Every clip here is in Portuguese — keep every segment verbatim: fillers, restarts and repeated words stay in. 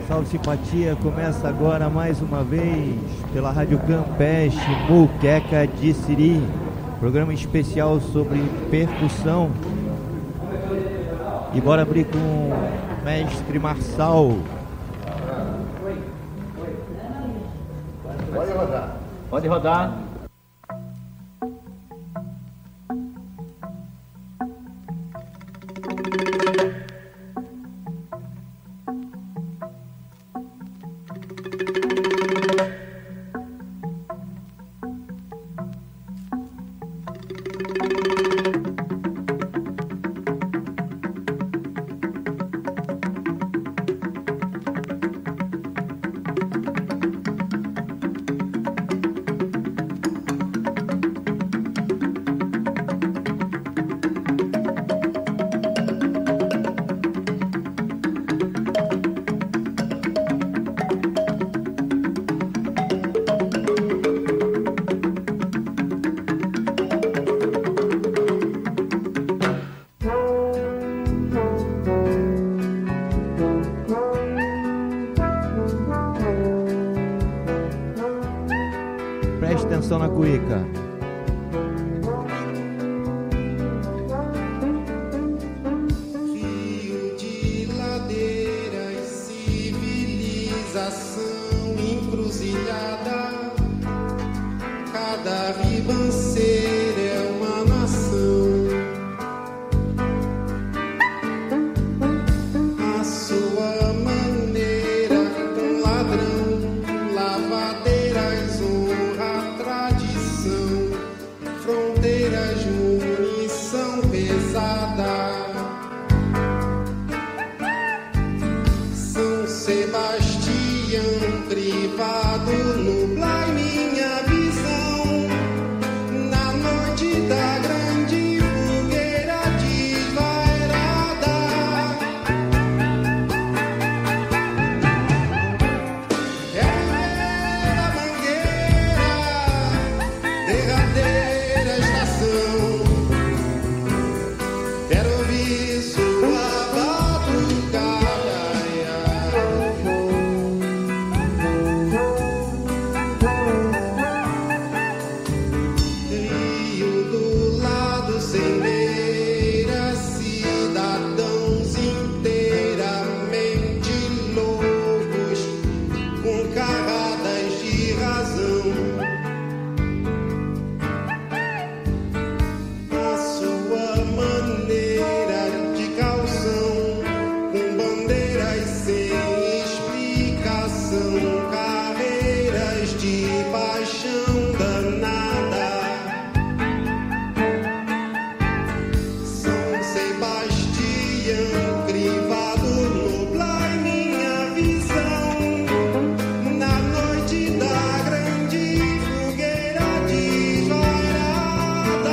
salve simpatia, começa agora mais uma vez pela Rádio Campeche, Muqueca de Siri, programa especial sobre percussão. E bora abrir com o mestre Marçal. Pode rodar. Pode rodar. Na cuíca. Rio de ladeiras, civilização encruzilhada, cada ribanceira é uma nação. A sua maneira, um ladrão, lavadeiras, honra, tradição, fronteiras, munição pesada. São Sebastião, privado, nublai minha visão. Na noite da grande fogueira desvairada, é a mangueira, derradeira estação. Quero ouvir sua batucada. Rio do lado, sendeira, cidadãos inteiramente loucos, com carradas de razão. A sua maneira de calção, com bandeiras sem explicação, carreiras de paixão danada. São Sebastião, crivado, nublai minha visão. Na noite da grande fogueira desvairada,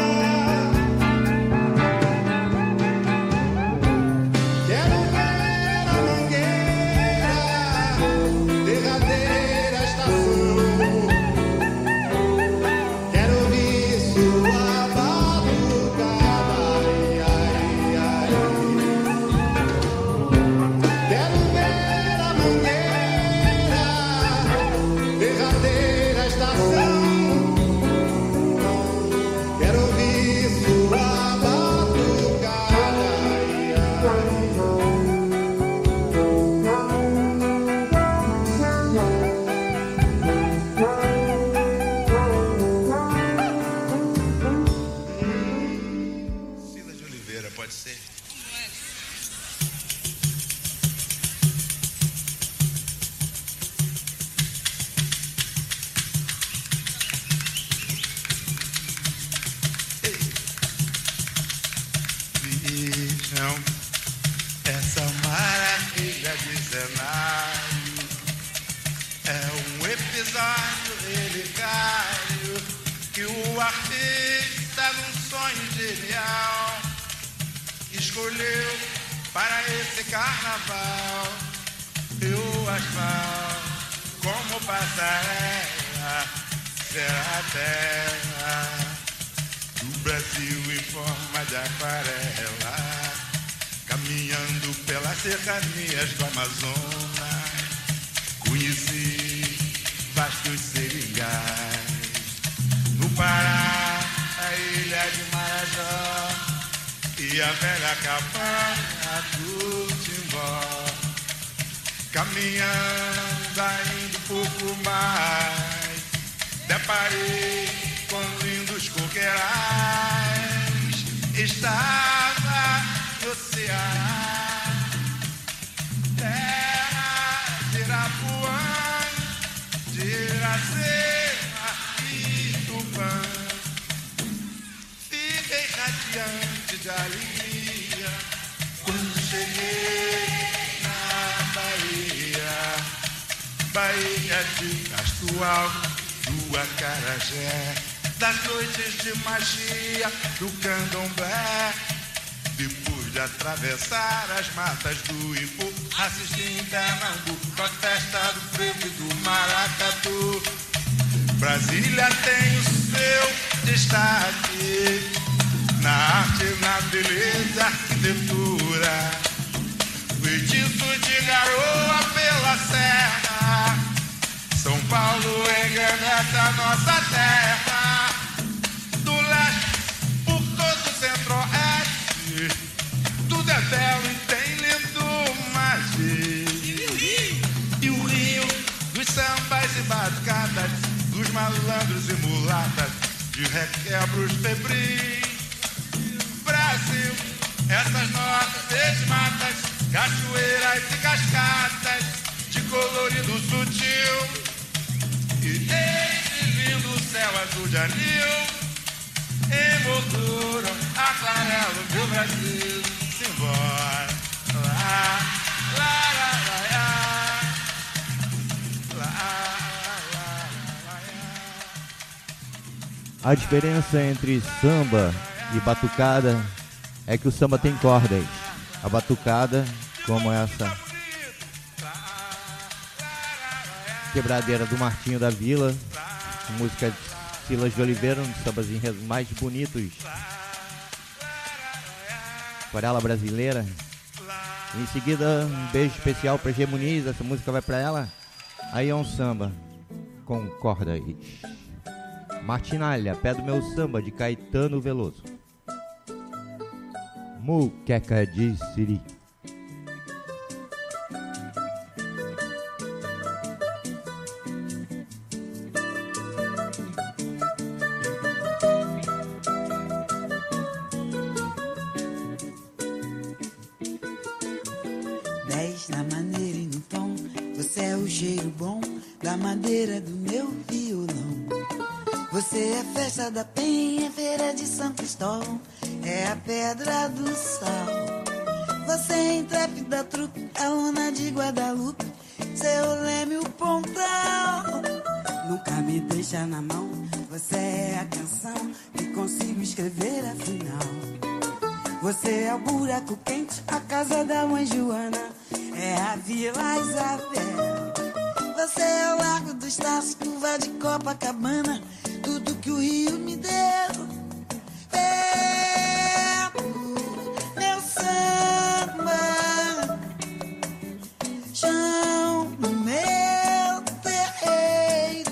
quero ver a mangueira, derradeira estação. Quero ouvir sua batucada. Ai, ai, ai. Quero ver a mangueira, derradeira estação. Quero ouvir sua batucada. Ai, ai. Cida de Oliveira, pode ser? Vejam essa maravilha de cenário. É um episódio relicário que o artista, num sonho genial, escolheu para esse carnaval. E o asfalto, como passarela, será a terra do Brasil em forma de aquarela, caminhando pelas cercanias do Amazonas. Conheci vastos seringais no Pará, a ilha de Marajó e a velha cabana do Timbó. Caminhando ainda um pouco mais, deparei com lindos coqueirais. Estava no Ceará, terra de Irapuã, de Iracema e Tupã. Fiquei radiante de alegria quando cheguei na Bahia, Bahia de Castro Alto, do Acarajé, das noites de magia do candomblé. Depois de atravessar as matas do Ipu, assisti em Pernambuco a festa do frevo e do maracatu. Brasília tem o seu destaque na arte, na beleza, arquitetura, feitiço de garoa pela serra. São Paulo engrandece a nossa terra, do leste por todo o centro-oeste, tudo é belo e tem lindo magia. E o Rio dos sambas e batucadas, dos malandros e mulatas, de requebros febris. Brasil, essas nossas matas, cachoeiras e cascatas, de colorido sutil, e esse lindo céu azul de anil, emolduram aquarela do Brasil. Simbora, lá, lá, lá, lá, lá, lá, lá, lá. A diferença entre samba e batucada é que o samba tem cordas. A batucada, como essa quebradeira do Martinho da Vila, música de Silas de Oliveira, um dos sambas enredos mais bonitos, Aquarela Brasileira. Em seguida, um beijo especial para G Muniz, essa música vai para ela. Aí é um samba com cordas. Martinalha, Pé do Meu Samba, de Caetano Veloso. Muqueca de Siri. Dez na maneira e no tom, você é o cheiro bom da madeira do meu violão. Você é a festa da penha, feira de São Cristóvão, é a pedra do sal. Você é intrépida trupe, a luna de Guadalupe, seu leme o pontão. Nunca me deixa na mão, você é a canção que consigo escrever afinal. Você é o buraco quente, a casa da mãe Joana, é a Vila Isabel. Você é o Largo do Estácio, curva de Copacabana, tudo que o Rio me deu. Pego meu samba, chão no meu terreiro,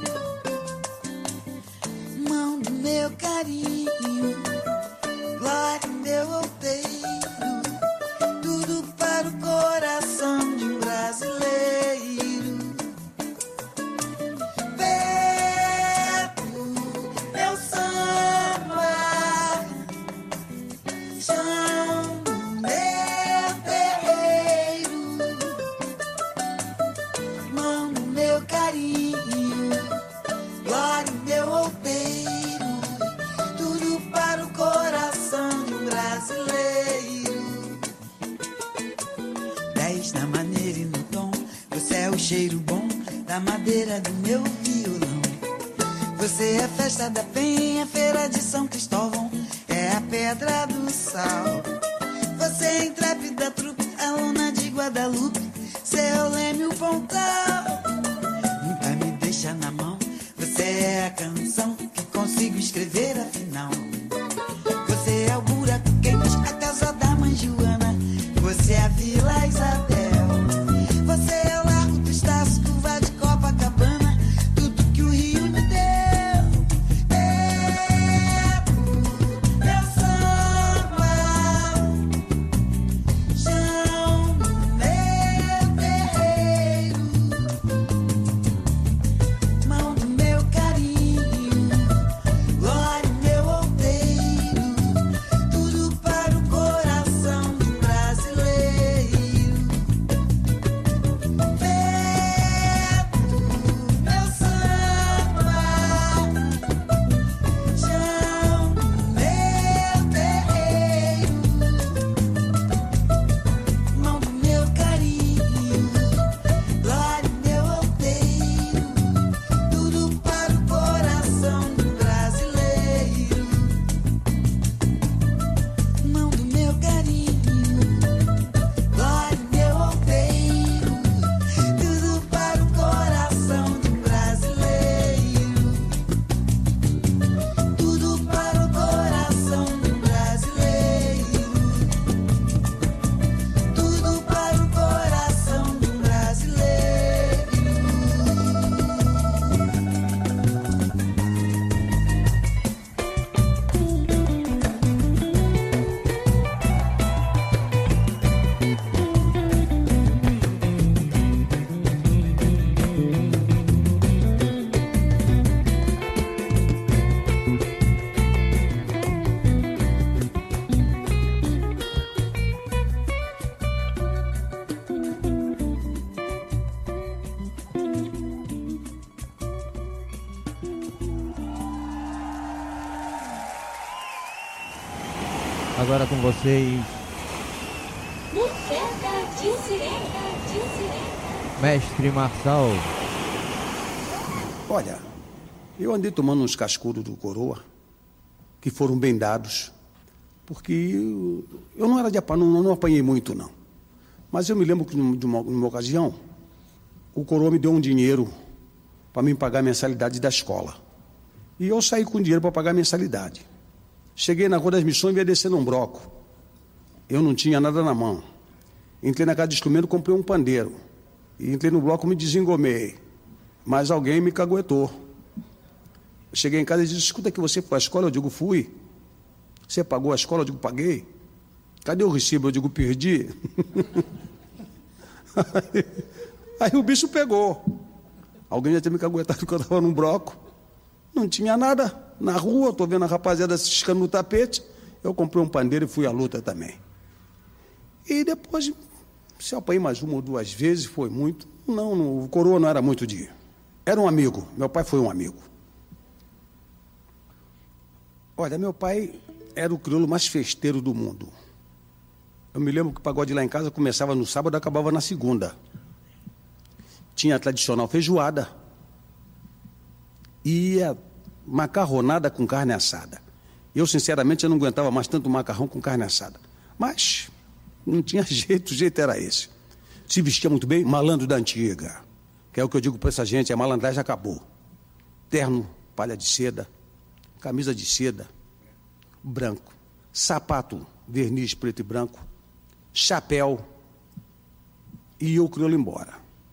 mão do meu carinho, glória meu outeiro, tudo para o coração de um brasileiro. Cheiro bom da madeira do meu violão. Você é a festa da penha, feira de São Cristóvão, é a pedra do sal. Você é intrépida trupe, a luna de Guadalupe, seu leme o pontão. Nunca me deixa na mão, você é a canção que consigo escrever afinal. Você é o buraco quente, a casa da mãe Joana, você é a Vila Isabel. Você é o Largo do Estácio, Agora com vocês, Mestre Marçal. Olha, eu andei tomando uns cascudos do Coroa, que foram bem dados, porque eu, eu não era de apanhar, não, não apanhei muito, não. Mas eu me lembro que, de uma, numa ocasião, o Coroa me deu um dinheiro para mim pagar a mensalidade da escola. E eu saí com dinheiro para pagar a mensalidade. Cheguei na Rua das Missões e ia descer num bloco. Eu não tinha nada na mão. Entrei na casa de instrumento, comprei um pandeiro. E entrei no bloco e me desengomei. Mas alguém me caguetou. Cheguei em casa e disse: escuta, que você foi à escola? Eu digo: fui. Você pagou a escola? Eu digo: paguei. Cadê o recibo? Eu digo: perdi. aí, aí o bicho pegou. Alguém já tinha me caguetado quando eu estava num bloco. Não tinha nada na rua, estou vendo a rapaziada se ciscando no tapete. Eu comprei um pandeiro e fui à luta também. E depois, se eu apanhei mais uma ou duas vezes, foi muito. Não, não, o Coroa não era muito de... Era um amigo, meu pai foi um amigo. Olha, meu pai era o crioulo mais festeiro do mundo. Eu me lembro que o pagode lá em casa começava no sábado e acabava na segunda. Tinha a tradicional feijoada e a macarronada com carne assada. Eu, sinceramente, eu não aguentava mais tanto macarrão com carne assada. Mas não tinha jeito, o jeito era esse. Se vestia muito bem, malandro da antiga. Que é o que eu digo para essa gente, a malandragem acabou. Terno, palha de seda, camisa de seda, branco, sapato, verniz preto e branco, chapéu, e eu crioulo embora.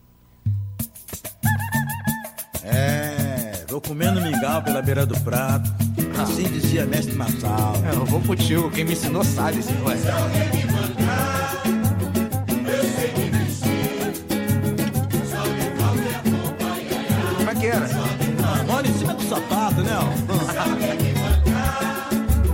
É, vou comendo mingau pela beira do prato. Assim dizia mestre Marçal. É, eu vou contigo, quem me ensinou sabe esse negócio. Se alguém me mancar, eu sei me vestir. Só me falta é roupa, ai, ai, ai. Como é que era? Ah, mora em cima do sapato, né? Se alguém me mancar,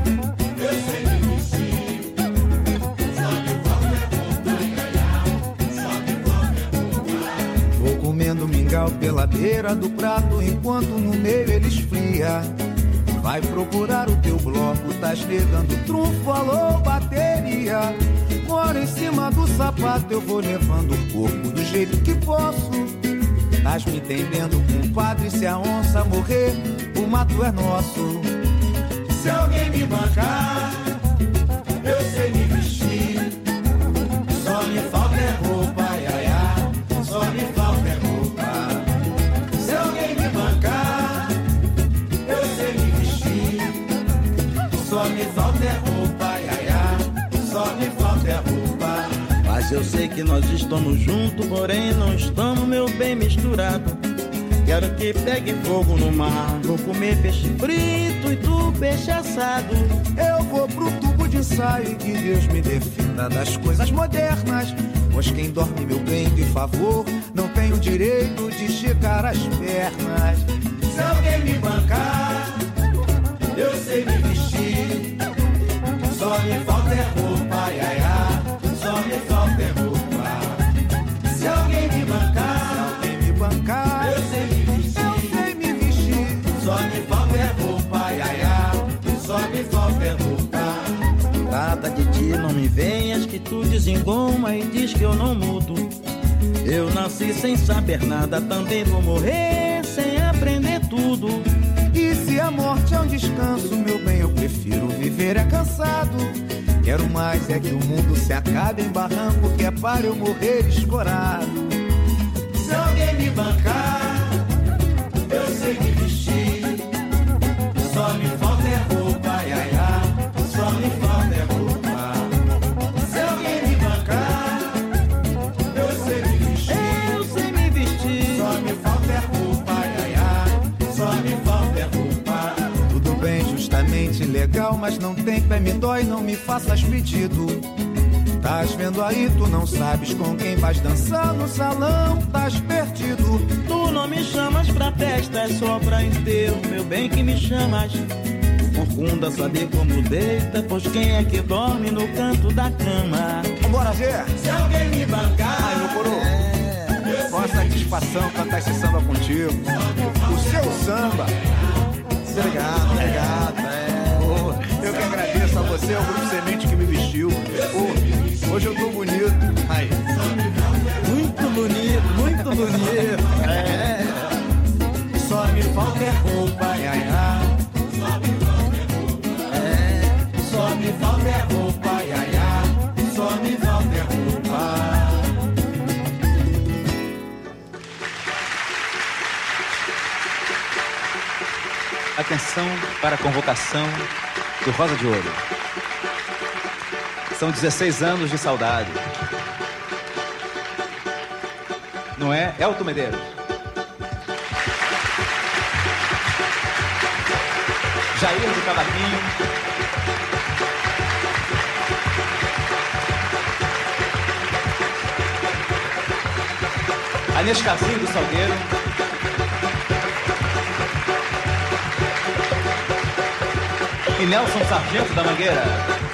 eu sei me vestir. Só me falta é roupa, ai, ai, ai. Só me falta é roupa. Vou comendo mingau pela beira do prato, enquanto no meio ele esfria. Vai procurar o teu bloco, tá chegando trunfo, alô, bateria. Moro em cima do sapato, eu vou levando o corpo do jeito que posso. Tás me entendendo, compadre, se a onça morrer, o mato é nosso. Se alguém me bancar, eu sei me vestir. Só me falta é roupa, ai, ai, ai. Só me falta é roupa. Se alguém me bancar, eu sei me vestir. Só me falta é roupa, ai, ai, ai. Só me falta é roupa. Mas eu sei que nós estamos juntos, porém não estamos, meu bem, misturado. Quero que pegue fogo no mar. Vou comer peixe frito e tu peixe assado. Eu vou pro tubo de ensaio e que Deus me defenda das coisas modernas. Pois quem dorme, meu bem, de favor, não tem o direito de esticar as pernas. Se alguém me bancar, eu sei me vestir. Só me falta é roupa, ai, ai, ai. Só me falta é roupa. Se alguém me bancar, Quem me bancar, eu sei me vestir. eu sei me vestir. Só me falta é roupa, ai, ai, ai. Só me falta é roupa. Trata de ti, não me venhas que tu desengoma e diz que eu não mudo. Eu nasci sem saber nada, também vou morrer sem aprender tudo. E se a morte é um descanso, meu bem, eu prefiro viver é cansado. Quero mais é que o mundo se acabe em barranco, que é para eu morrer escorado. Se alguém me bancar, eu sei me vestir. Só me falta é roupa, ai, ai, ai. Só me falta é roupa. Se alguém me bancar, eu sei me vestir. Eu sei me vestir. Só me falta é roupa, ai, ai, ai. Só me falta é roupa. Tudo bem, justamente legal, mas não tem pé, me dói, não me faças pedido. Tás vendo aí, tu não sabes com quem vais dançar no salão, tás perdido. Tu não me chamas pra festa, é só pra enterro, meu bem, que me chamas. Confunda saber como deita, pois quem é que dorme no canto da cama? Vambora, Zé. Se alguém me bancar, Ai, meu coroa. É. Qual a satisfação cantar esse samba contigo? O seu samba. Obrigado, obrigado. É. Eu que agradeço a você, ao Grupo Semente, vestiu. Pô, hoje eu tô bonito. Aí. Muito bonito, muito bonito. É. Só me falta é roupa, ai, ai, ai. É. Só me falta é roupa, ai, ai, ai. Só me falta é roupa. Atenção para a convocação do Rosa de Ouro. São dezesseis anos de saudade. Não é? Elton Medeiros. Jair do Cavaquinho. Anescazinho do Salgueiro. E Nelson Sargento da Mangueira.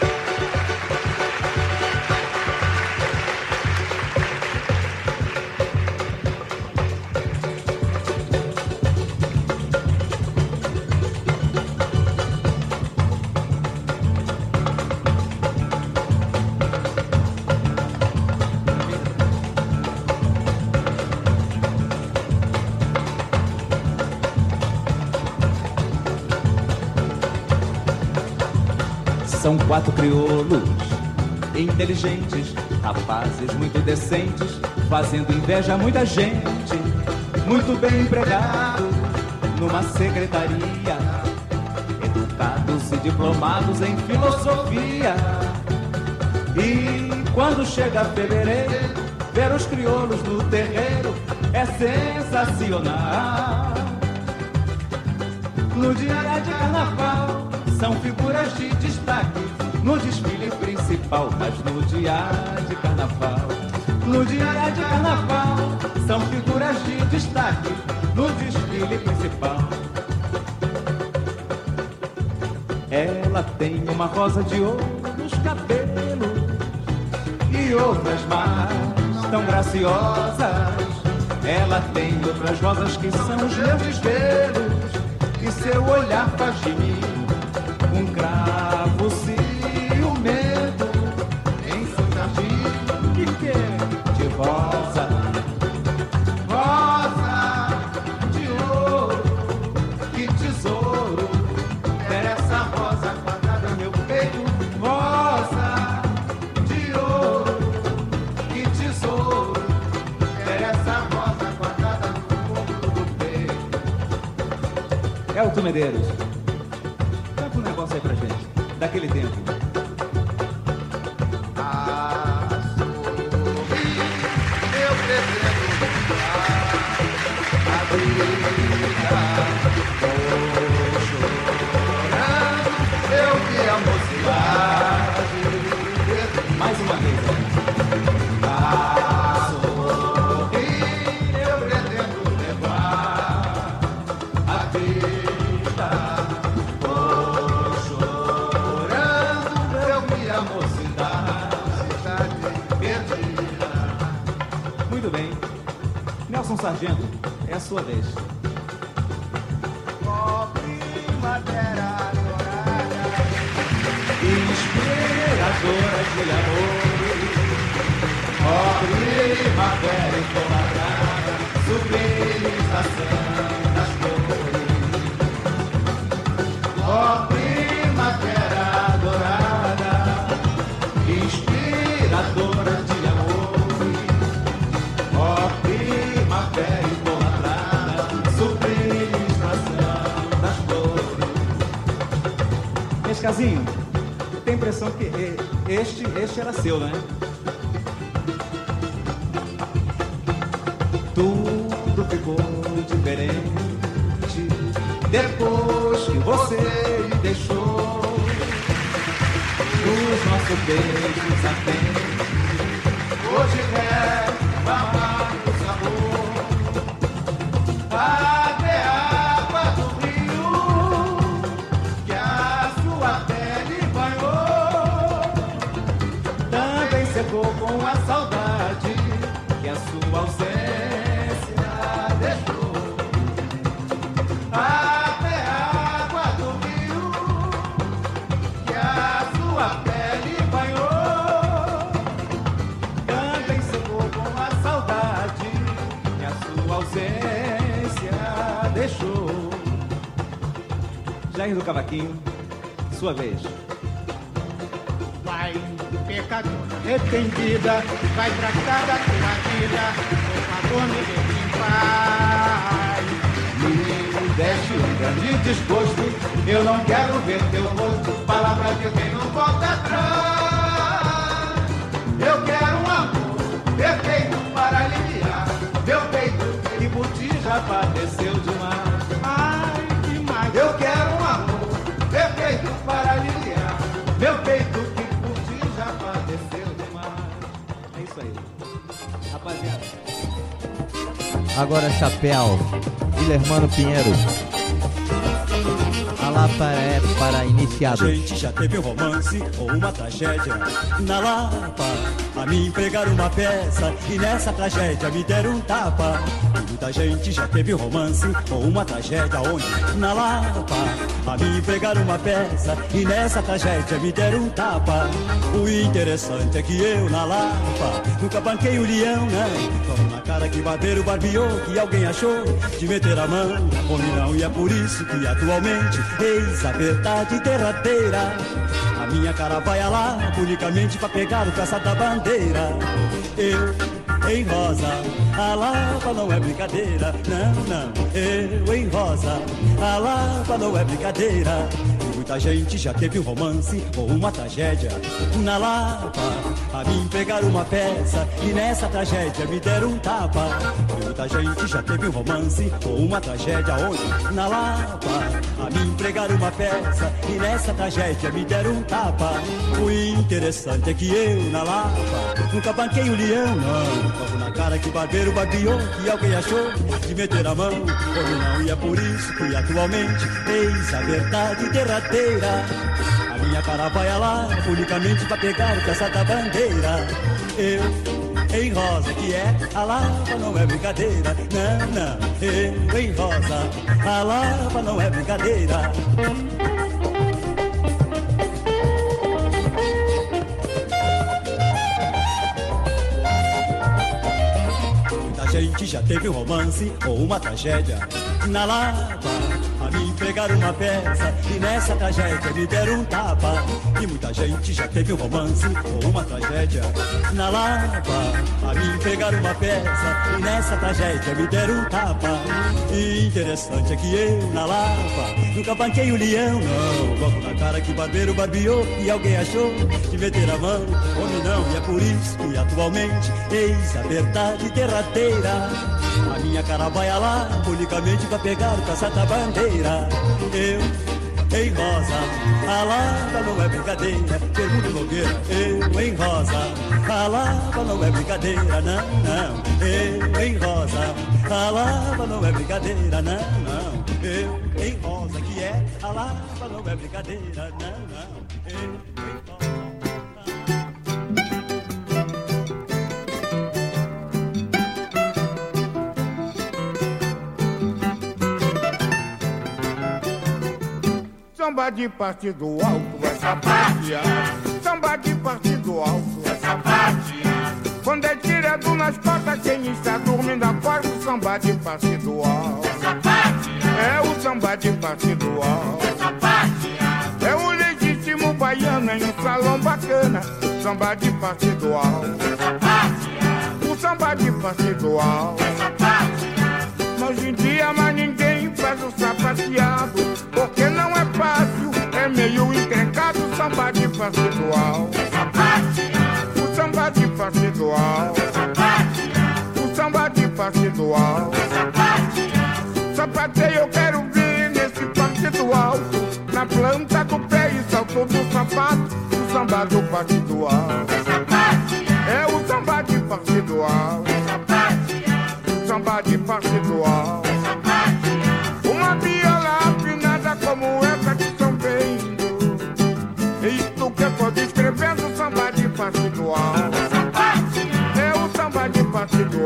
São quatro crioulos, inteligentes, rapazes muito decentes, fazendo inveja a muita gente, muito bem empregado numa secretaria, educados e diplomados em filosofia. E quando chega fevereiro, ver os crioulos no terreiro é sensacional. No dia de carnaval são figuras de destaque no desfile principal, mas no dia de carnaval, no dia de carnaval, são figuras de destaque no desfile principal. Ela tem uma rosa de ouro nos cabelos e outras mais tão graciosas. Ela tem outras rosas que são os meus espelhos, e seu olhar faz de mim um cravo ciumento em seu jardim. Que que é? De rosa, rosa de ouro, que tesouro é essa rosa quadrada no meu peito. Rosa de ouro, que tesouro é essa rosa quadrada no fundo do peito. Elton Medeiros, canta um negócio aí pra gente, daquele tempo. Ah, sorri, eu pretendo mudar a vida. Vou chorando, eu vi a mocidade. Mais uma vez, né? Ah, sorri, eu pretendo levar a vida. Vou chorando, eu vi a mocidade perdida. Muito bem. Nelson Sargento, é a sua vez. Ó primavera dourada, Inspiradora de amor, ó primavera encolarada, sublimação das cores. Ó primavera dourada, inspiradora de amor, ó primavera encolarada, sublimação das cores. Nescazinho, tem a impressão que e- este, este era seu, né? Tudo ficou diferente depois que você me deixou. Os nossos beijos ardentes Hoje é amargo sabor, até a água do rio que a sua pele banhou, também secou com a saudade que a sua ausência deixou. Até a água do rio que a sua pele banhou, Jair do Cavaquinho, sua vez. Vai, pecadora arrependida, vai tratar da tua vida, por favor me deixe em paz. Me deste um grande desgosto, eu não quero ver teu rosto, palavra de quem não volta atrás. Eu quero um amor perfeito para aliviar meu peito, que por ti já padeceu demais. Ai, demais. Eu quero um amor perfeito para aliviar meu peito, que por ti já padeceu demais. É isso aí, rapaziada. Agora chapéu, Guilhermano Pinheiro. A Lapa é para iniciados. A gente já teve um romance ou uma tragédia na Lapa. A mim pregaram uma peça e nessa tragédia me deram um tapa. Muita gente já teve um romance ou uma tragédia onde? Na Lapa. A mim pregaram uma peça e nessa tragédia me deram um tapa. O interessante é que eu na Lapa nunca banquei o leão, não. Como na cara que barbeiro barbeou, que alguém achou de meter a mão. Homem não, e é por isso que atualmente eis a verdade derradeira. A minha cara vai a lá unicamente pra pegar o caça da bandeira. Eu em rosa, a Lapa não é brincadeira. Não, não, eu em rosa, a Lapa não é brincadeira. Muita gente já teve um romance ou uma tragédia na Lapa. A mim pegaram uma peça e nessa tragédia me deram um tapa. Muita gente já teve um romance ou uma tragédia onde? Na Lapa. A mim pregaram uma peça e nessa tragédia me deram um tapa. O interessante é que eu na Lapa nunca banquei o leão, não. Logo na cara que o barbeiro barbeou, que alguém achou de meter a mão. Ou não, e é por isso que atualmente eis a verdade derradeira. A minha cara vai lá unicamente pra pegar o caça da bandeira. Eu em rosa, que é a Lapa não é brincadeira. Não, não, eu em rosa, a Lapa não é brincadeira. Muita gente já teve um romance ou uma tragédia na Lapa. A mim pegaram uma peça e nessa tragédia me deram um tapa. E muita gente já teve um romance ou uma tragédia na Lapa. A mim pegaram uma peça e nessa tragédia me deram um tapa. E interessante é que eu na Lapa nunca banquei o leão, não. Logo na cara que o barbeiro barbeou e alguém achou de meter a mão. Homem não, e é por isso que atualmente eis a verdade derradeira. A minha cara vai a lá unicamente pra pegar o caça da bandeira. Eu em rosa, a Lapa não é brincadeira. Pergunta Nogueira, eu em rosa, a Lapa não é brincadeira. Não, não, eu em rosa, a Lapa não é brincadeira. Não, não, eu em rosa, que é a Lapa não é brincadeira. Não, não, eu em rosa. Samba de partido alto é sapateado. Samba de partido alto é sapateado. Quando é tirado nas costas, quem está dormindo acorda. O samba de partido alto é sapateado. É o samba de partido alto é sapateado. É o legítimo baiano em um salão bacana. Samba de partido alto é sapateado. O samba de partido alto é sapateado. Hoje em dia mais ninguém faz o sapateado, porque não é fácil, é meio encrencado. O samba de partido sapateado. O samba de partido sapateado. O samba de partido sapateado. Sapateio eu quero ver nesse partido alto, na planta do pé e salto do sapato. O samba do partido sapateado. É o samba de partido sapateado. O samba de partido sapateado. Uma viola afinada como essa que estão vendo. Isto que eu tô descrevendo, o samba de partido é o samba de partido.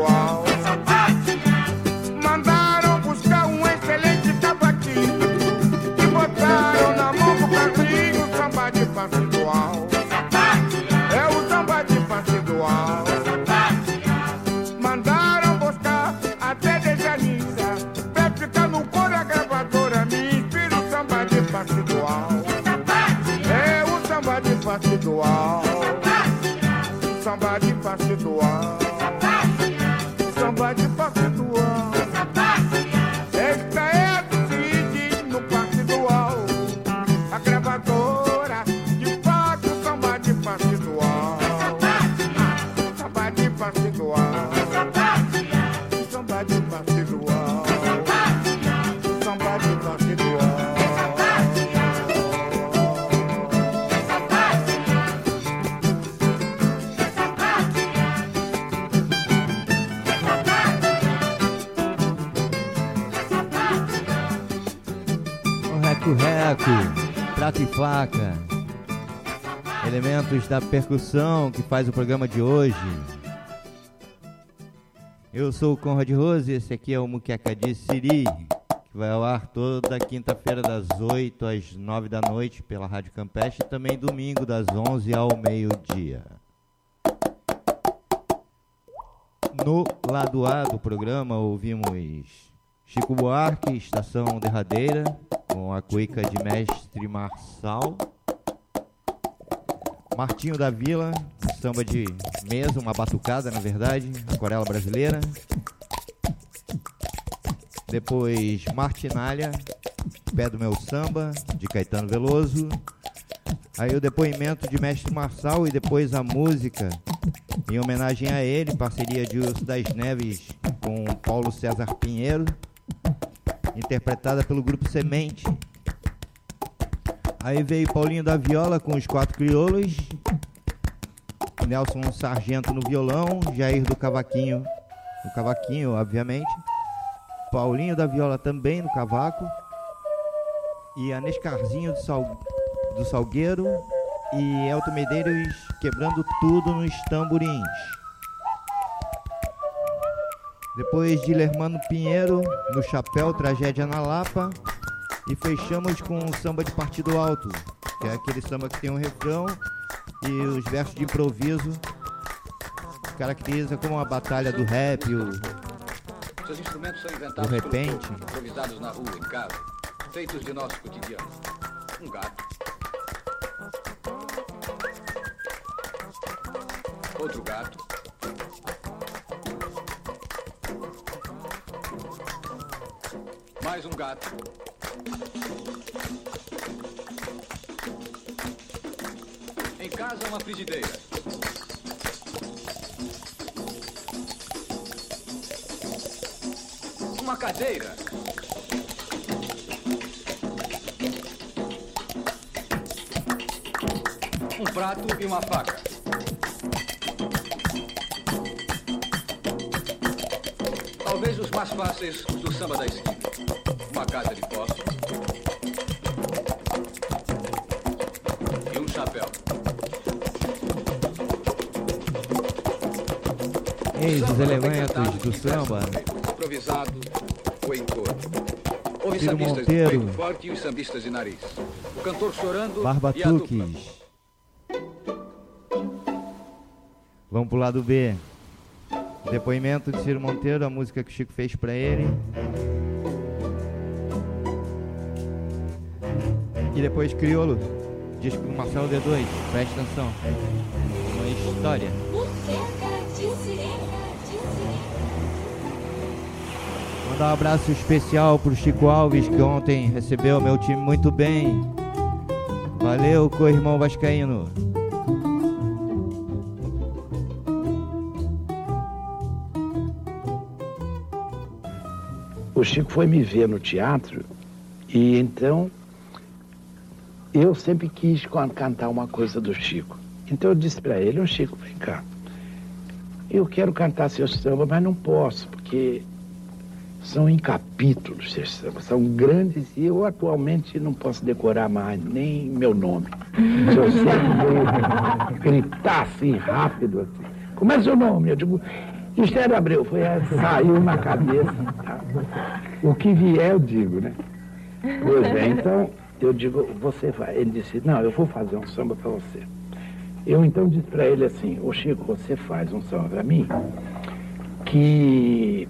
Mandaram buscar um excelente cavaquinho e botaram na mão do carrinho o samba de partido. É o samba de partido. Mandaram buscar até de Janis partidoal, samba de partidoal, samba de partidoal. Esta é a Cid no partidoal, a gravadora de fato, samba de partidoal, samba de partidoal, samba de partidoal, samba de partidoal. Reco, prato e faca, elementos da percussão que faz o programa de hoje. Eu sou o Conrad Rose e esse aqui é o Muqueca de Siri, que vai ao ar toda quinta-feira das oito às nove da noite pela Rádio Campeche e também domingo das onze ao meio-dia. No lado A do programa ouvimos Chico Buarque, Estação Derradeira, com a cuica de Mestre Marçal. Martinho da Vila, samba de mesa, uma batucada na verdade, aquarela brasileira. Depois Martinalha, Pé do Meu Samba, de Caetano Veloso. Aí o depoimento de Mestre Marçal e depois a música em homenagem a ele, parceria de Wilson das Neves com Paulo César Pinheiro, interpretada pelo Grupo Semente. Aí veio Paulinho da Viola com os Quatro Crioulos, Nelson Sargento no violão, Jair do Cavaquinho no cavaquinho, obviamente, Paulinho da Viola também no cavaco, e Anescarzinho do, Sal, do Salgueiro e Elton Medeiros quebrando tudo nos tamborins. Depois de Lermano Pinheiro no chapéu, Tragédia na Lapa. E fechamos com um samba de partido alto, que é aquele samba que tem um refrão e os versos de improviso, que caracteriza como uma batalha do rap, o, Seus instrumentos são inventados o repente. pelo povo, improvisados na rua, em casa, feitos de nosso cotidiano. Um gato. Outro gato. Mais um gato. Em casa, uma frigideira. Uma cadeira. Um prato e uma faca. Talvez os mais fáceis, os do samba da esquina. Uma casa de fósforo. E um chapéu. Eis os elementos do samba. Improvisado ou em cor. Houve Ciro sambistas Monteiro. de peito forte e os sambistas de nariz. O cantor chorando e a dupla. Barbatuques. Vamos pro lado B. Depoimento de Ciro Monteiro, a música que o Chico fez pra ele. E depois Criolo, disco do Marcelo D dois. Presta atenção. Uma história. Mandar um abraço especial pro Chico Alves, que ontem recebeu meu time muito bem. Valeu, co-irmão vascaíno. O Chico foi me ver no teatro e então eu sempre quis cantar uma coisa do Chico. Então eu disse para ele: ô Chico, vem cá, eu quero cantar seu samba, mas não posso, porque são em capítulos seus sambas, são grandes e eu atualmente não posso decorar mais nem meu nome. Se eu sempre gritar assim rápido, assim, como é seu nome? Eu digo, Estéreo Abreu. Foi essa, saiu na cabeça. Tá? O que vier eu digo, né? Pois bem, então eu digo, você vai. Ele disse, não, eu vou fazer um samba para você. Eu então disse para ele assim, ô Chico, você faz um samba para mim que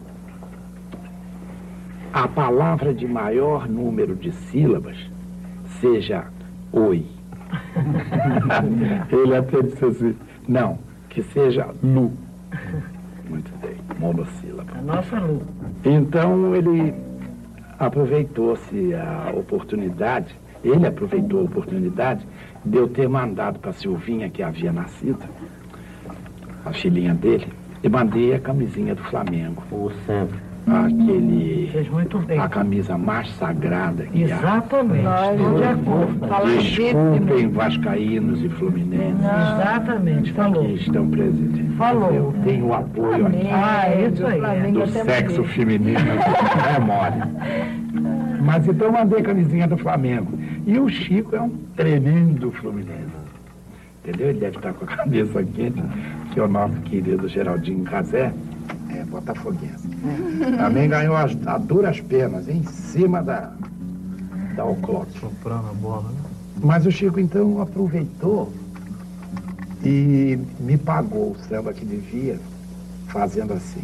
a palavra de maior número de sílabas seja oi. Ele até disse assim, não, que seja Lu. Muito bem, monossílaba. A nossa Lu. Então ele aproveitou-se a oportunidade, ele aproveitou a oportunidade de eu ter mandado para a Silvinha, que havia nascido, a filhinha dele, e mandei a camisinha do Flamengo. O sempre. Aquele... Fez muito bem. A camisa mais sagrada que Exatamente. há. Estou de acordo. Desculpem vascaínos e fluminenses. Exatamente, falou. Que estão presentes. Falou. Eu tenho o apoio aqui. Ah, é isso aí. Do sexo feminino. É mole. Mas então eu mandei a camisinha do Flamengo. E o Chico é um tremendo fluminense. Entendeu? Ele deve estar com a cabeça quente, que é o nosso querido Geraldinho Cazé é botafoguense. Também ganhou as, a duras penas, em cima da, da Oclock. Soprando a bola, né? Mas o Chico, então, aproveitou e me pagou o samba que devia, fazendo assim.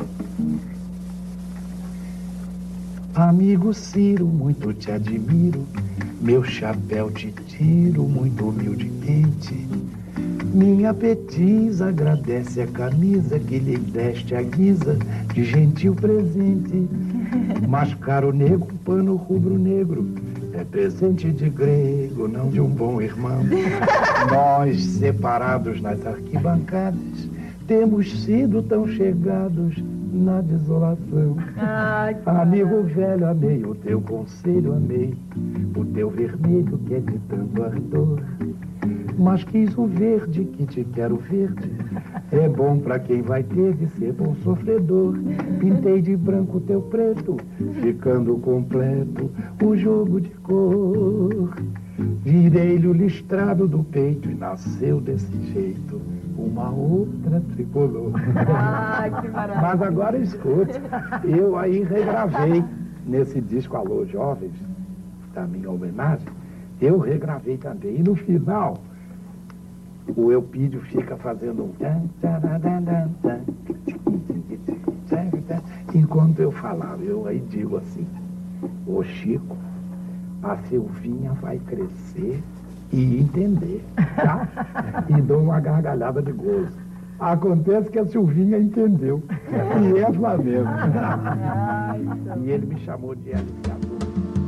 Amigo Ciro, muito te admiro, meu chapéu te tiro, muito humildemente. Minha petiza agradece a camisa que lhe deste a guisa de gentil presente. Mas caro negro, pano rubro-negro, é presente de grego, não de um bom irmão. Nós, separados nas arquibancadas, temos sido tão chegados na desolação. Ai, amigo velho, amei o teu conselho, amei o teu vermelho que é de tanto ardor. Mas quis o verde, que te quero verde. É bom pra quem vai ter de ser bom sofredor. Pintei de branco teu preto, ficando completo o jogo de cor. Virei-lhe o listrado do peito e nasceu desse jeito uma outra tricolor. Ai, que maravilha. Mas agora escute, eu aí regravei nesse disco Alô Jovens, da minha homenagem, eu regravei também. E no final, o Eupídio fica fazendo um... Enquanto eu falava, eu aí digo assim, ô Chico, a Silvinha vai crescer e entender, tá? E dou uma gargalhada de gozo. Acontece que a Silvinha entendeu, e é Flamengo. E ele me chamou de aliciador.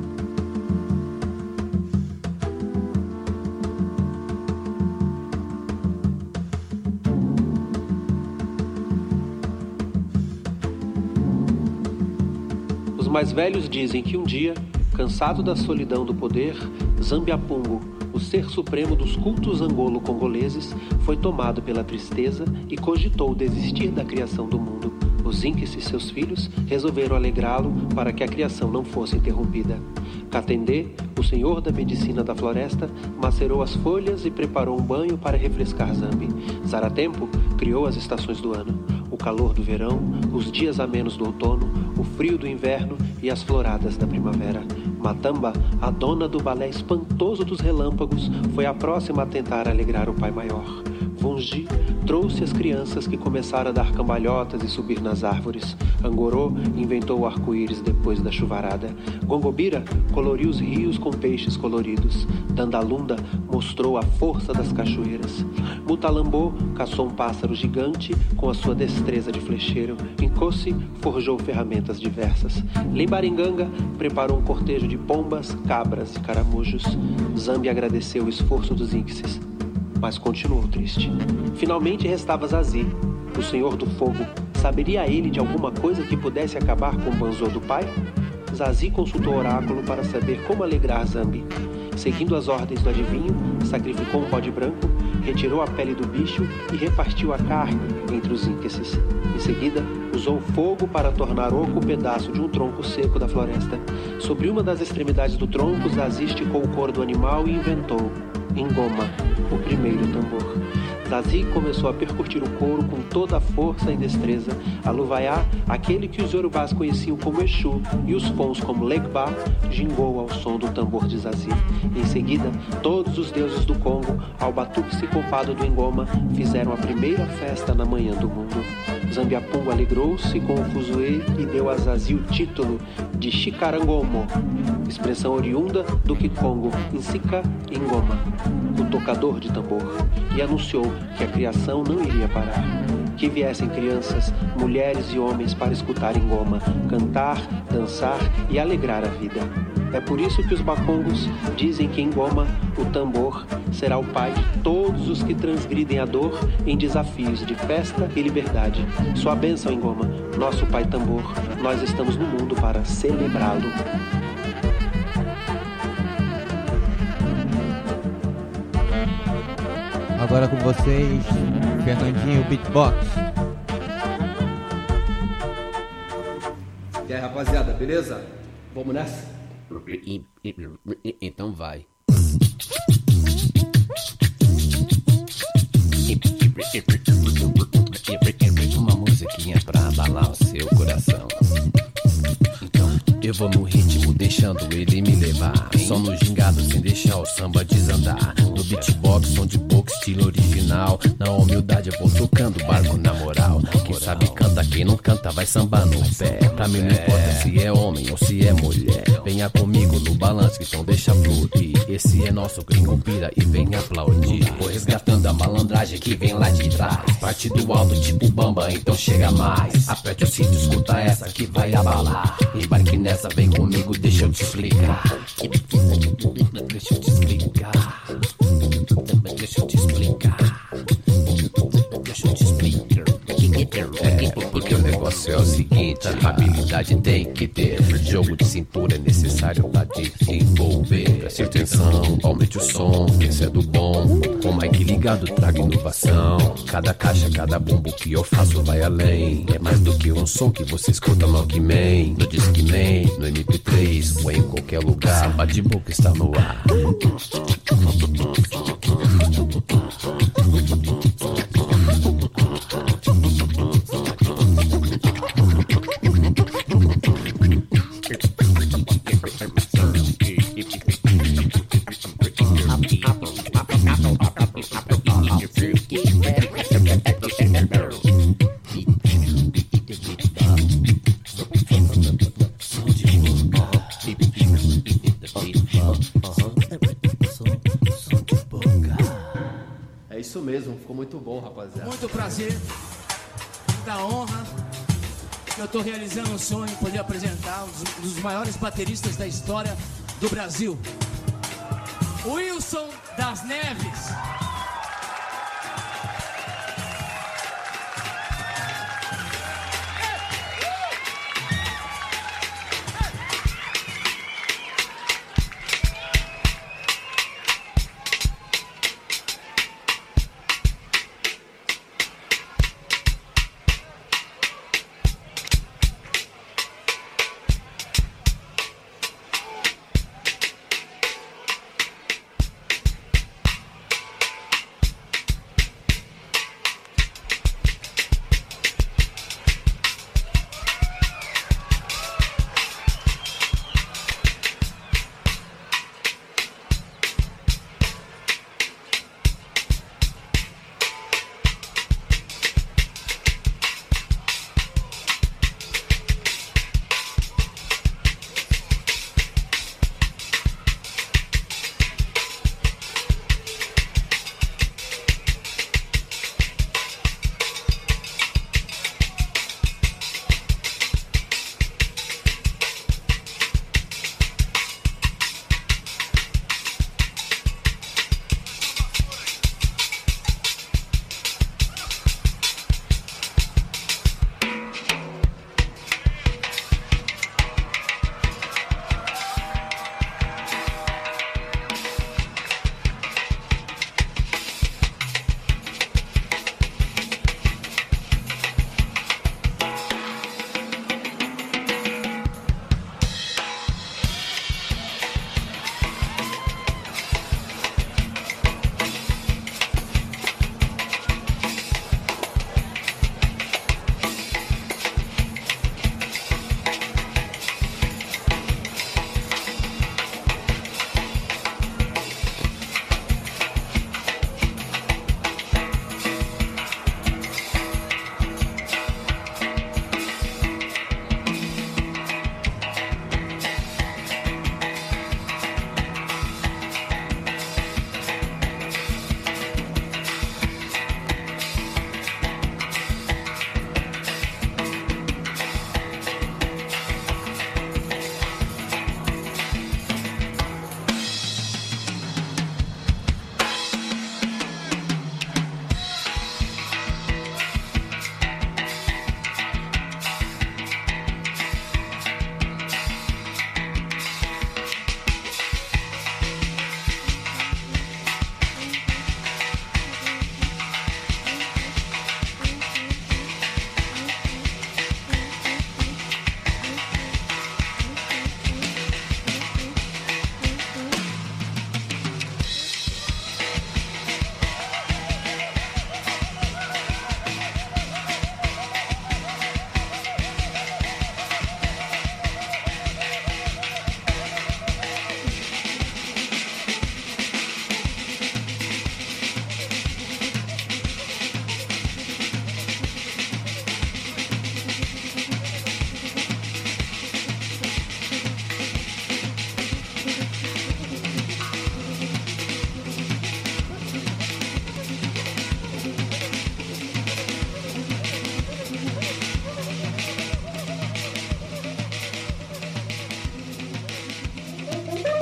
Os mais velhos dizem que um dia, cansado da solidão do poder, Zambiapungo, o ser supremo dos cultos angolo-congoleses, foi tomado pela tristeza e cogitou desistir da criação do mundo. Os Inques e seus filhos resolveram alegrá-lo para que a criação não fosse interrompida. Catendê, o senhor da medicina da floresta, macerou as folhas e preparou um banho para refrescar Zambi. Zaratempo criou as estações do ano: o calor do verão, os dias amenos do outono, o frio do inverno e as floradas da primavera. Matamba, a dona do balé espantoso dos relâmpagos, foi a próxima a tentar alegrar o pai maior. Vongi trouxe as crianças que começaram a dar cambalhotas e subir nas árvores. Angorô inventou o arco-íris depois da chuvarada. Gongobira coloriu os rios com peixes coloridos. Dandalunda mostrou a força das cachoeiras. Mutalambô caçou um pássaro gigante com a sua destreza de flecheiro. Nkosi forjou ferramentas diversas. Limbaringanga preparou um cortejo de pombas, cabras e caramujos. Zambi agradeceu o esforço dos índices, mas continuou triste. Finalmente restava Zazi, o senhor do fogo. Saberia ele de alguma coisa que pudesse acabar com o banzô do pai? Zazi consultou o oráculo para saber como alegrar Zambi. Seguindo as ordens do adivinho, sacrificou um bode branco, retirou a pele do bicho e repartiu a carne entre os índices. Em seguida, usou o fogo para tornar oco o pedaço de um tronco seco da floresta. Sobre uma das extremidades do tronco, Zazi esticou o couro do animal e inventou Ngoma, o primeiro tambor. Zazi começou a percutir o couro com toda a força e destreza. A Luvaiá, aquele que os Yorubás conheciam como Exu e os Fons como Legba, gingou ao som do tambor de Zazi. Em seguida, todos os deuses do Congo, ao batuque sincopado do Ngoma, fizeram a primeira festa na manhã do mundo. Zambiapungo alegrou-se com o fuzuê e deu a Zazi o título de Chicarangomo, expressão oriunda do Kikongo, Insika Ngoma, o tocador de tambor, e anunciou que a criação não iria parar. Que viessem crianças, mulheres e homens para escutar Ngoma, cantar, dançar e alegrar a vida. É por isso que os bacongos dizem que Ngoma, o tambor, será o pai de todos os que transgridem a dor em desafios de festa e liberdade. Sua bênção, Ngoma, nosso pai tambor, nós estamos no mundo para celebrá-lo. Agora com vocês, Fernandinho Beatbox. E aí, rapaziada, beleza? Vamos nessa? Então vai. Uma musiquinha pra abalar o seu coração. Então eu vou no ritmo, deixando ele me levar. Só no gingado, sem deixar o samba desandar. No beatbox, som de boca, estilo original. Na humildade eu vou tocando barco na moral. Quem sabe canta, quem não canta vai sambar no pé. Pra mim não importa se é homem ou se é mulher. Venha comigo no balanço, então deixa fluir. Esse é nosso gringo pira e vem aplaudir. Vou resgatando a malandragem que vem lá de trás. Parte do alto tipo bamba, então chega mais. Aperte o cinto, escuta essa que vai abalar. Embarque nessa, vem comigo, deixa eu te explicar. Deixa eu te explicar. Deixa eu te explicar. Deixa eu te explicar. É, porque o negócio é o seguinte, habilidade tem que ter. Jogo de cintura é necessário pra desenvolver. Preste atenção, aumente o som, esse é do bom. Com o mic ligado, traga inovação. Cada caixa, cada bumbo que eu faço vai além. É mais do que um som que você escuta no Walkman, no Discman, no M P três ou em qualquer lugar. Samba de boca está no ar. É isso mesmo, ficou muito bom, rapaziada. Muito prazer, muita honra. Eu estou realizando um sonho de poder apresentar um dos maiores bateristas da história do Brasil, Wilson das Neves.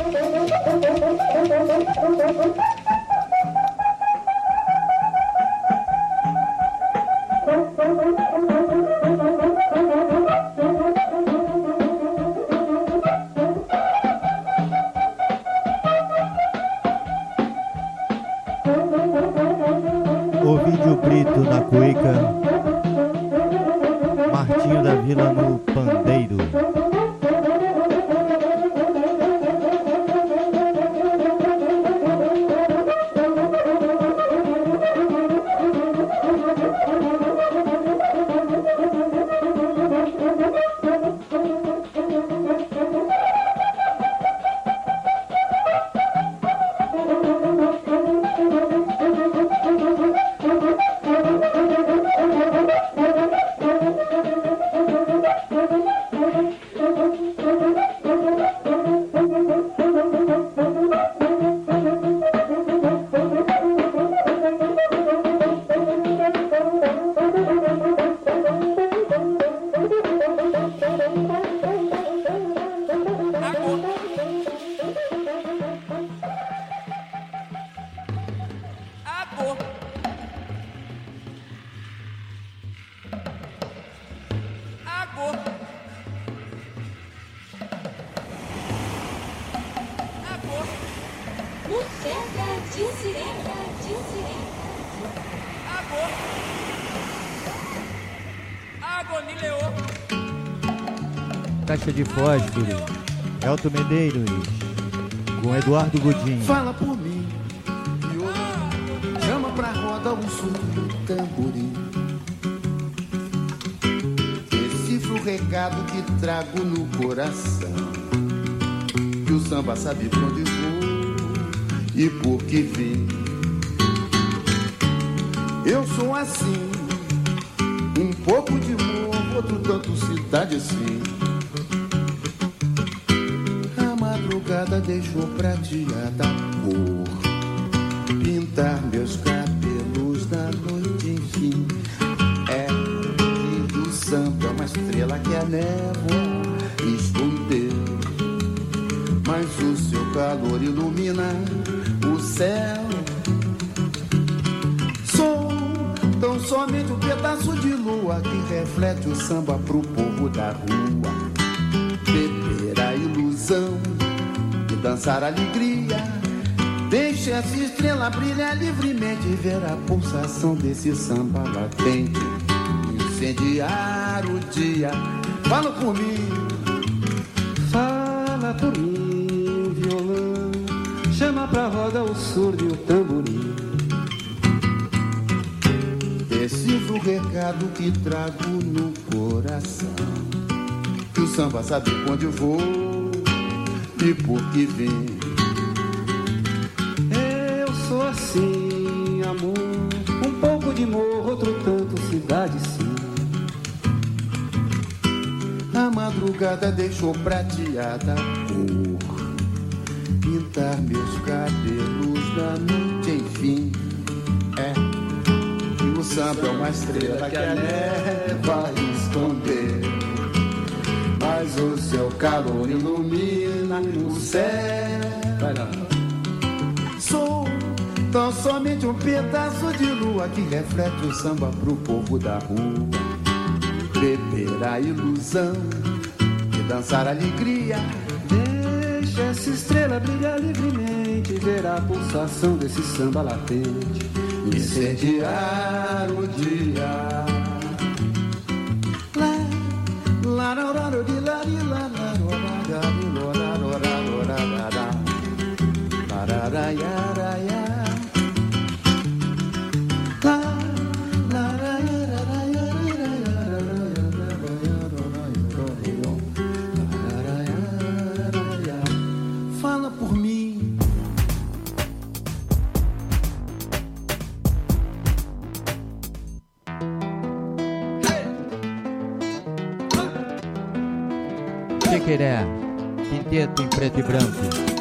Ovidio Brito na cuica, Martinho da Vila no pandeiro. Caixa de Fósforo, Elton Medeiros, com Eduardo Godinho. Fala por mim, violão, chama pra roda o som do tamborim. Decifra o recado que trago no coração, que o samba sabe quando vou e por que vim. Eu sou assim, um pouco de morro, outro tanto cidade assim. Madrugada deixou prateada a cor, pintar meus cabelos da noite, enfim. É que o samba é uma estrela que a névoa escondeu, mas o seu calor ilumina o céu. Sou tão somente um pedaço de lua que reflete o samba pro povo da rua. Beber a ilusão de dançar a alegria, deixa essa estrela brilhar livremente e ver a pulsação desse samba latente, incendiar o dia. Fala por mim, fala por mim, violão, chama pra roda o surdo e o tamborim. Decifra o recado que trago no coração, que o samba sabe quando eu vou e por que vem. Eu sou assim, amor, um pouco de morro, outro tanto cidade sim. A madrugada deixou prateada a cor, pintar meus cabelos da noite, enfim. É, e o samba é uma estrela que a névoa esconder, mas o seu calor ilumina o céu. Vai lá. Sou tão somente um pedaço de lua que reflete o samba pro povo da rua. Beber a ilusão de dançar a alegria, deixa essa estrela brilhar livremente, ver a pulsação desse samba latente, incendiar o dia. La la la la la la la la la. Fala por mim. Chequeré, quinteto em preto e branco.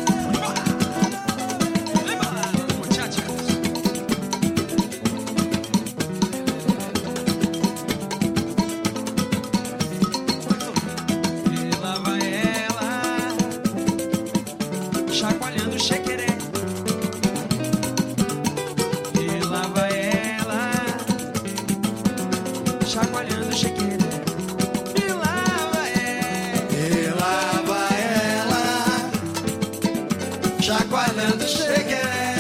chacoalhando chequeré. E lá vai ela, e lá vai ela, chacoalhando chequeré.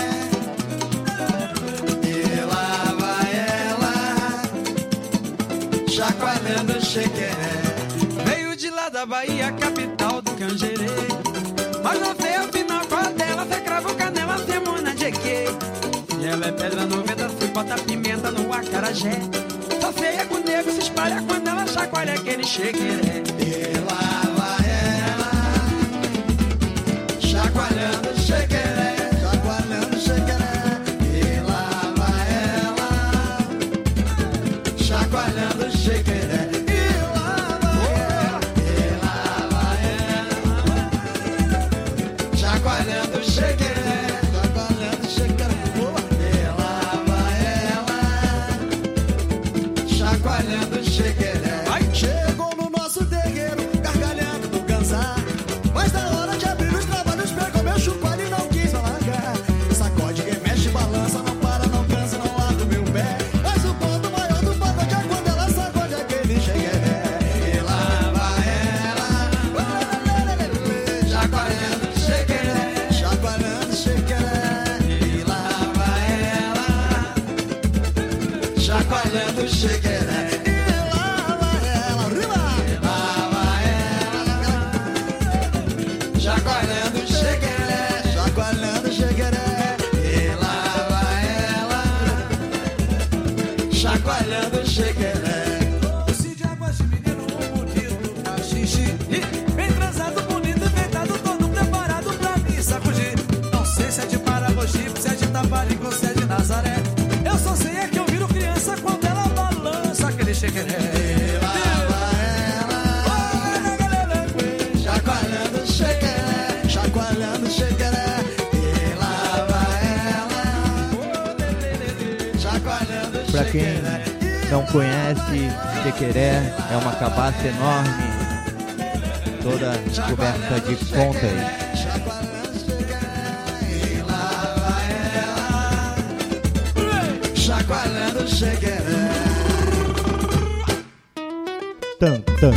E lá vai ela, chacoalhando chequeré. Veio de lá da Bahia, capital do Canjerê, mas não veio afinal com a dela, fé cravo, canela, semona de quê? E ela é pedra noventa, fui bota pimenta no acarajé. Só feia com o nego se espalha quando ela chacoalha aquele chequeré. E lá vai ela, chacoalhando chequeré, chacoalhando chequeré. E lá vai ela, chacoalhando chequeré. Chacoalhando chequeré, chacoalhando chequeré. E lá vai ela, chacoalhando chequeré. Ai, chegou no nosso terreiro, gargalhando do cansar. Mas na hora de abrir os trabalhos, pegou meu chupada e não quis largar. Sacode, remexe, balança, não para, não cansa, não larga o meu pé. Mas o ponto maior do pacote é quando ela sacode aquele chequeré. E lá vai ela, chacoalhando chequeré, chacoalhando chequeré. E lá vai ela, chacoalhando chequeré. E lá vai ela, rima. E lá vai ela, chacoalhando chequeré, chacoalhando chequeré. E lá vai ela, chacoalhando chequeré. Doce de água de menino, um bonito caxixe. Bem transado, bonito, enfeitado, todo preparado pra me sacudir. Não sei se é de Maragogipe, se é de Taparico, se é de Nazaré. Eu só sei é que eu viro criança quando ela balança aquele chequeré. E lá vai ela, chacoalhando chequeré, chacoalhando chequeré. E lá vai ela, chacoalhando chequeré. Pra quem não conhece, chequeré é uma cabaça enorme, toda coberta de contas. Chacoalhando chequeré. Tan, tan.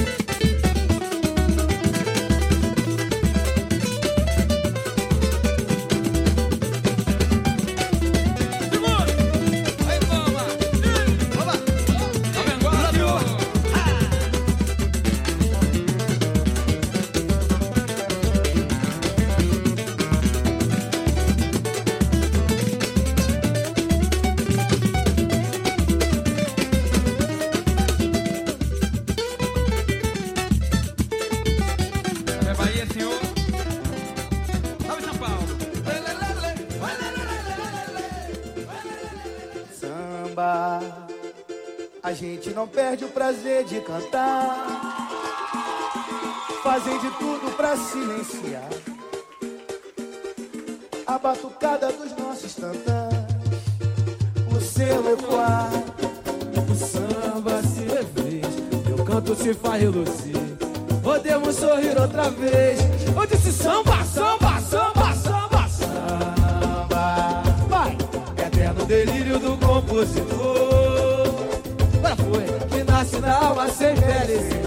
A gente não perde o prazer de cantar, fazem de tudo pra silenciar a batucada dos nossos tantãs, o seu ecoar. O samba se refez, meu canto se faz reluzir, podemos sorrir outra vez. Eu disse samba, samba, samba, samba, samba. Vai! Eterno delírio do compositor, agora foi, que nasce na alma sem pele,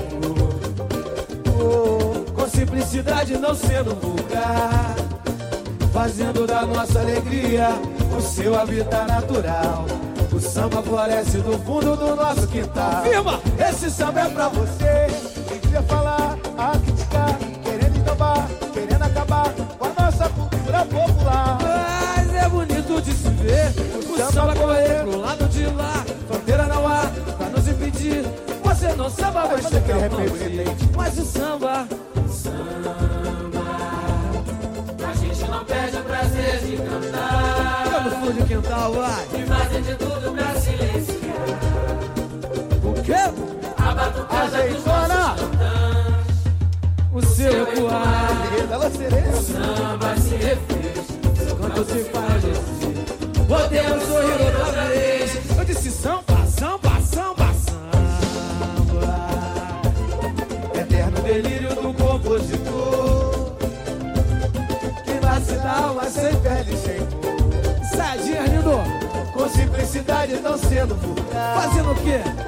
oh, com simplicidade não sendo vulgar, fazendo da nossa alegria o seu habitat natural. O samba floresce do fundo do nosso quintal. Firma! Esse samba é pra você que queria falar, a criticar, querendo entambar, querendo acabar com a nossa cultura popular. Mas é bonito de se ver o samba, samba correr pro lado de lá. Fronteira não há pra nos impedir. Você não samba, vai ser que é repetente. Mas o samba, samba, a gente não perde o prazer de cantar. Fica no fundo de quintal, vai. E fazer de tudo pra silenciar o quê? A batucada dos nossos tantãs, o seu ecoar. O samba se refez, quando se faz resistir, podemos sorrir outra vez. Eu disse samba, samba, samba, samba. Eterno delírio do compositor, que nasce na alma sem pele, sem cor. Sadinha, lindo, com simplicidade não sendo vulgar, fazendo o quê?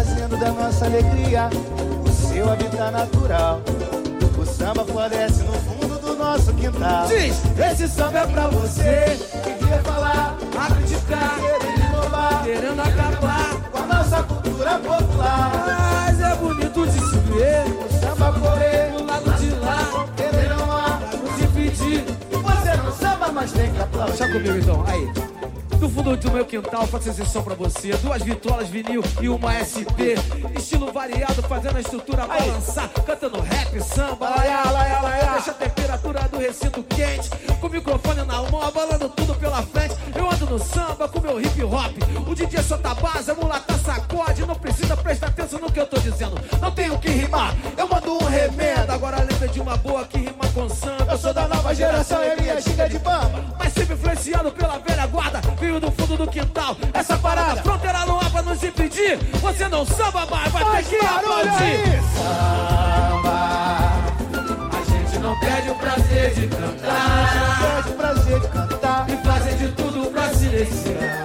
fazendo da nossa alegria o seu habitat natural. O samba floresce no fundo do nosso quintal. Diz, esse samba é pra você que quer falar, acreditar, querer inovar, querendo acabar com a nossa cultura popular. Mas é bonito de se ver o samba correr do lado de lá, querer amar, pra nos impedir. Você não samba, mas tem que aplaudir. Deixa comigo então, aí. Do fundo do meu quintal, faço exceção pra você. Duas vitrolas, vinil e uma S P. Estilo variado, fazendo a estrutura balançar. Cantando rap, samba, laiá, laiá, laiá. Deixa a temperatura do recinto quente. Com o microfone na mão, abalando tudo pela frente. Eu ando no samba com meu hip hop. O D J solta a base, a mulata sacode. Não precisa prestar atenção no que eu tô dizendo. Não tenho que rimar, eu mando um remendo. Agora lembra de uma boa que rima com samba. Eu sou da nova geração, é minha ginga de bamba. Mas sempre influenciado pela velha guarda. Veio do fundo do quintal, essa parada fronteira não há pra nos impedir. Você não samba mais, vai Faz ter que aplaudir. Samba, a gente não perde o prazer de cantar, perde o prazer de cantar e fazer de tudo pra silenciar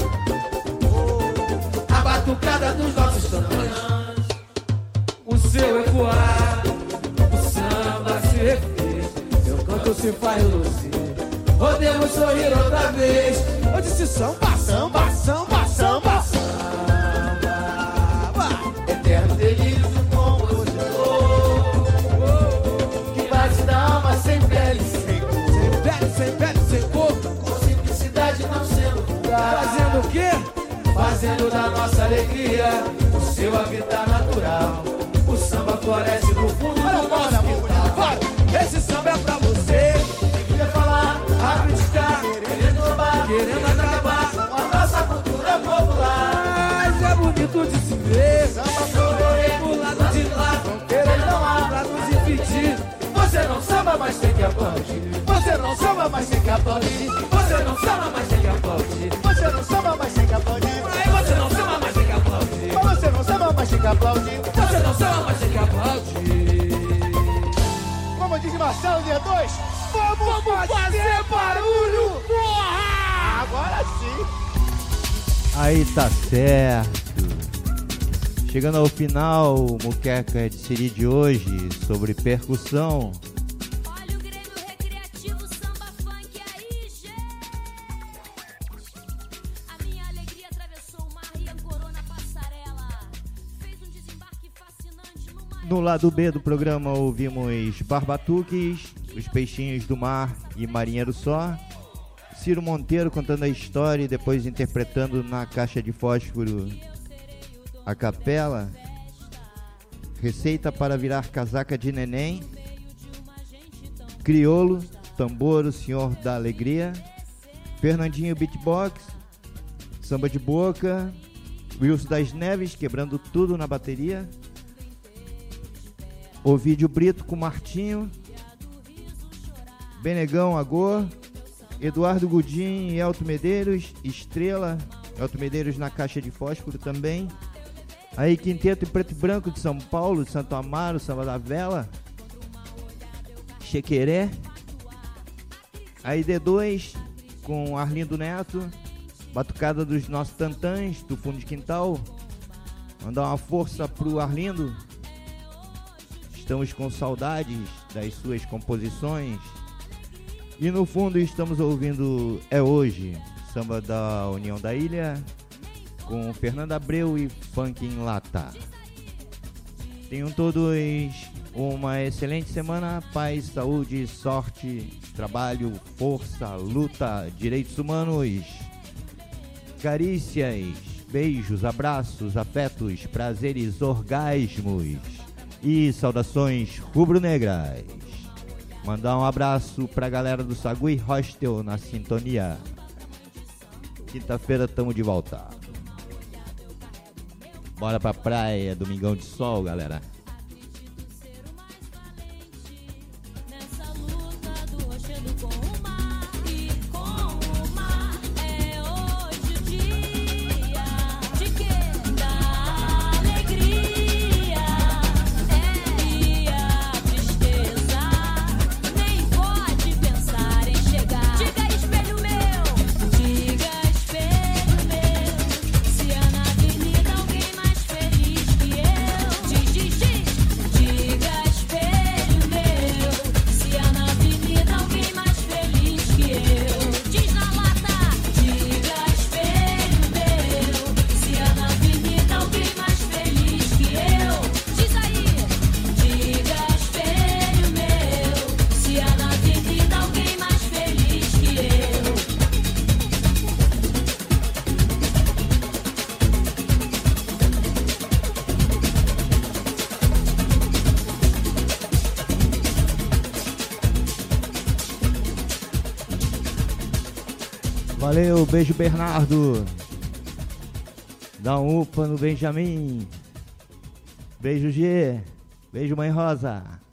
a batucada dos nossos tantãs. O seu ecoar, o samba se refez, eu canto se faz luzir. Podemos sorrir outra vez. Eu disse samba, samba, samba, samba, samba. Eterno delírio do compositor que bate da alma sem pele, sem cor. Sem pele, sem pele, sem cor. Com simplicidade não sendo vulgar. Fazendo o quê? Fazendo da nossa alegria o seu habitat natural. O samba floresce no fundo do nosso quintal. Esse samba é pra você que quer falar, acreditar, querendo inovar, querendo acabar com a nossa cultura popular. Mas é bonito de se ver samba floresce do lado de lá, querendo não há pra nos impedir. Você não samba, mas tem que aplaudir. Você não samba, mas tem que aplaudir. Você não samba, mas tem que aplaudir. Você não samba, mas tem que aplaudir. Aí você não samba, mas tem que aplaudir. Você não samba, mas tem que aplaudir. Você não samba, mas tem que aplaudir. Como diz Marcelo D dois, vamos, vamos fazer, fazer barulho, porra! Agora sim. Aí tá certo. Chegando ao final, Muqueca de Siri de hoje, sobre percussão. Olha o Grêmio Recreativo, samba funk aí, gente. A minha alegria atravessou o mar e ancorou na passarela. Fez um desembarque fascinante no mar. No lado B do programa ouvimos Barbatuques, Os Peixinhos do Mar e Marinheiro Só. Ciro Monteiro contando a história e depois interpretando na caixa de fósforo a capela. Receita para virar casaca de neném. Criolo, tambor, o senhor da alegria. Fernandinho beatbox. Samba de boca. Wilson das Neves quebrando tudo na bateria. Ovídio Brito com Martinho. Benegão Agor. Eduardo Gudim e Elton Medeiros. Estrela, Elton Medeiros na caixa de fósforo também. Aí Quinteto em Preto e Branco de São Paulo, de Santo Amaro, Samba da Vela. Chequeré. Aí D dois com Arlindo Neto. Batucada dos nossos tantãs do fundo de quintal. Mandar uma força pro Arlindo. Estamos com saudades das suas composições. E no fundo estamos ouvindo É Hoje, samba da União da Ilha, com Fernando Abreu e Funk em Lata. Tenham todos uma excelente semana, paz, saúde, sorte, trabalho, força, luta, direitos humanos, carícias, beijos, abraços, afetos, prazeres, orgasmos e saudações rubro-negras. Mandar um abraço pra galera do Sagui Hostel na sintonia. Quinta-feira tamo de volta. Bora pra praia, domingão de sol, galera. Feliz. Valeu, beijo Bernardo. Dá um upa no Benjamin. Beijo G. Beijo Mãe Rosa.